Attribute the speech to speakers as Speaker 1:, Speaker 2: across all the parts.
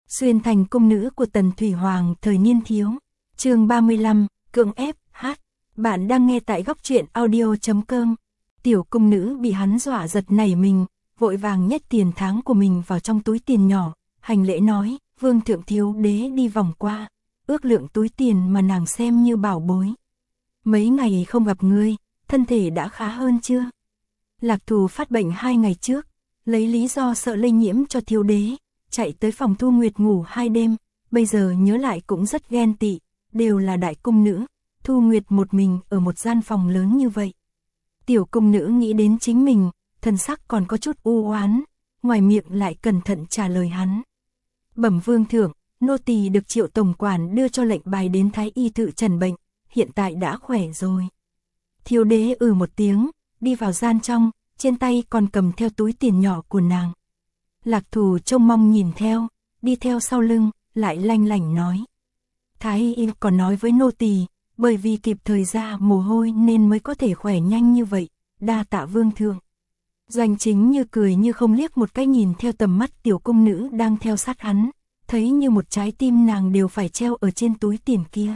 Speaker 1: Xuyên thành cung nữ của Tần Thủy Hoàng thời niên thiếu. Chương 35, cưỡng ép, hát. Bạn đang nghe tại góc truyện audio.com. Tiểu cung nữ bị hắn dọa giật nảy mình, vội vàng nhét tiền tháng của mình vào trong túi tiền nhỏ, hành lễ nói, vương thượng thiếu đế đi vòng qua, ước lượng túi tiền mà nàng xem như bảo bối. Mấy ngày không gặp ngươi, thân thể đã khá hơn chưa? Lạc Thù phát bệnh 2 ngày trước, lấy lý do sợ lây nhiễm cho thiếu đế, chạy tới phòng Thu Nguyệt ngủ 2 đêm, bây giờ nhớ lại cũng rất ghen tị, đều là đại cung nữ, Thu Nguyệt một mình ở một gian phòng lớn như vậy. Tiểu cung nữ nghĩ đến chính mình, thần sắc còn có chút u oán, ngoài miệng lại cẩn thận trả lời hắn. Bẩm vương thượng, nô tỳ được Triệu tổng quản đưa cho lệnh bài đến Thái y thự trần bệnh, hiện tại đã khỏe rồi. Thiếu đế một tiếng, đi vào gian trong, trên tay còn cầm theo túi tiền nhỏ của nàng. Lạc Thù trông mong nhìn theo, đi theo sau lưng, lại lanh lảnh nói. Thái y còn nói với nô tỳ, bởi vì kịp thời ra mồ hôi nên mới có thể khỏe nhanh như vậy, đa tạ vương thượng. Doanh Chính như cười như không liếc một cái nhìn theo tầm mắt tiểu cung nữ đang theo sát hắn, thấy như một trái tim nàng đều phải treo ở trên túi tiền kia.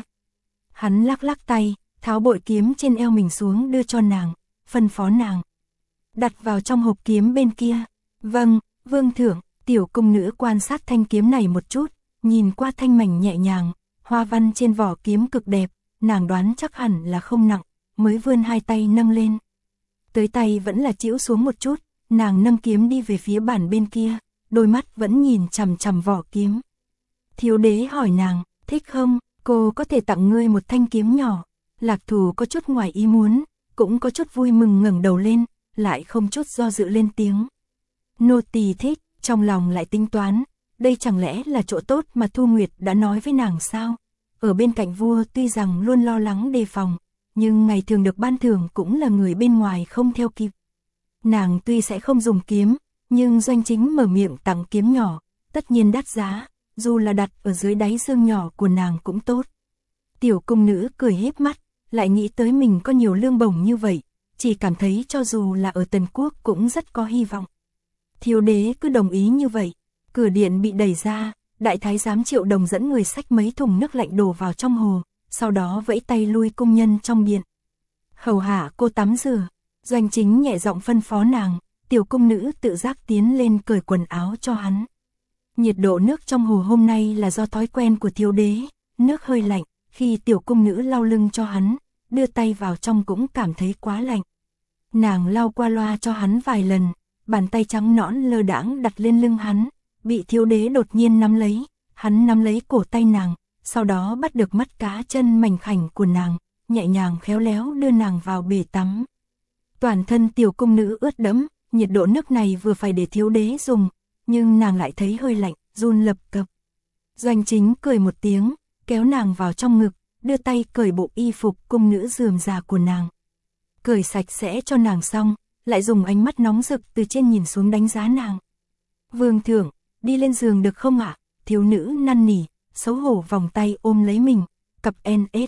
Speaker 1: Hắn lắc lắc tay, tháo bội kiếm trên eo mình xuống đưa cho nàng, phân phó nàng. Đặt vào trong hộp kiếm bên kia. Vâng, vương thượng. Tiểu cung nữ quan sát thanh kiếm này một chút, nhìn qua thanh mảnh nhẹ nhàng, hoa văn trên vỏ kiếm cực đẹp, nàng đoán chắc hẳn là không nặng, mới vươn 2 tay nâng lên. Tới tay vẫn là chĩu xuống một chút, nàng nâng kiếm đi về phía bàn bên kia, đôi mắt vẫn nhìn chằm chằm vỏ kiếm. Thiếu đế hỏi nàng, thích không, cô có thể tặng ngươi một thanh kiếm nhỏ. Lạc Thù có chút ngoài ý muốn, cũng có chút vui mừng ngẩng đầu lên, lại không chút do dự lên tiếng. Nô tỳ thích, trong lòng lại tính toán, đây chẳng lẽ là chỗ tốt mà Thu Nguyệt đã nói với nàng sao? Ở bên cạnh vua tuy rằng luôn lo lắng đề phòng, nhưng ngày thường được ban thưởng cũng là người bên ngoài không theo kịp. Nàng tuy sẽ không dùng kiếm, nhưng Doanh Chính mở miệng tặng kiếm nhỏ, tất nhiên đắt giá, dù là đặt ở dưới đáy xương nhỏ của nàng cũng tốt. Tiểu cung nữ cười híp mắt, lại nghĩ tới mình có nhiều lương bổng như vậy, chỉ cảm thấy cho dù là ở Tần Quốc cũng rất có hy vọng. Thiếu đế cứ đồng ý như vậy, cửa điện bị đẩy ra, đại thái giám Triệu Đồng dẫn người xách mấy thùng nước lạnh đổ vào trong hồ, sau đó vẫy tay lui cung nhân trong điện. Hầu hạ cô tắm rửa, Doanh Chính nhẹ giọng phân phó nàng, tiểu cung nữ tự giác tiến lên cởi quần áo cho hắn. Nhiệt độ nước trong hồ hôm nay là do thói quen của thiếu đế, nước hơi lạnh, khi tiểu cung nữ lau lưng cho hắn, đưa tay vào trong cũng cảm thấy quá lạnh. Nàng lau qua loa cho hắn vài lần, bàn tay trắng nõn lơ đãng đặt lên lưng hắn, bị thiếu đế đột nhiên nắm lấy, hắn nắm lấy cổ tay nàng, sau đó bắt được mắt cá chân mảnh khảnh của nàng, nhẹ nhàng khéo léo đưa nàng vào bể tắm. Toàn thân tiểu cung nữ ướt đẫm, nhiệt độ nước này vừa phải để thiếu đế dùng, nhưng nàng lại thấy hơi lạnh, run lập cập. Doanh Chính cười một tiếng, kéo nàng vào trong ngực, đưa tay cởi bộ y phục cung nữ rườm rà của nàng. Cởi sạch sẽ cho nàng xong, lại dùng ánh mắt nóng rực từ trên nhìn xuống đánh giá nàng. Vương thượng, đi lên giường được không ạ? Thiếu nữ năn nỉ, xấu hổ vòng tay ôm lấy mình, cặp NS.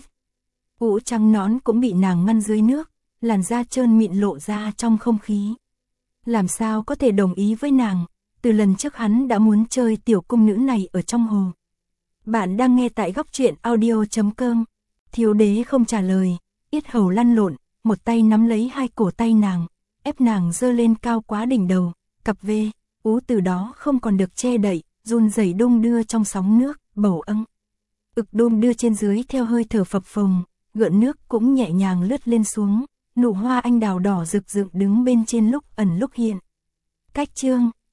Speaker 1: Ũ trắng nón cũng bị nàng ngăn dưới nước, làn da trơn mịn lộ ra trong không khí. Làm sao có thể đồng ý với nàng, từ lần trước hắn đã muốn chơi tiểu cung nữ này ở trong hồ. Bạn đang nghe tại góc truyện audio.com. Thiếu đế không trả lời, yết hầu lăn lộn, một tay nắm lấy 2 cổ tay nàng, ép nàng dơ lên cao quá đỉnh đầu, cặp V, ú từ đó không còn được che đậy, run rẩy đung đưa trong sóng nước, bầu âng. Ực đung đưa trên dưới theo hơi thở phập phồng, gợn nước cũng nhẹ nhàng lướt lên xuống, nụ hoa anh đào đỏ rực rực đứng bên trên lúc ẩn lúc hiện. Cách chương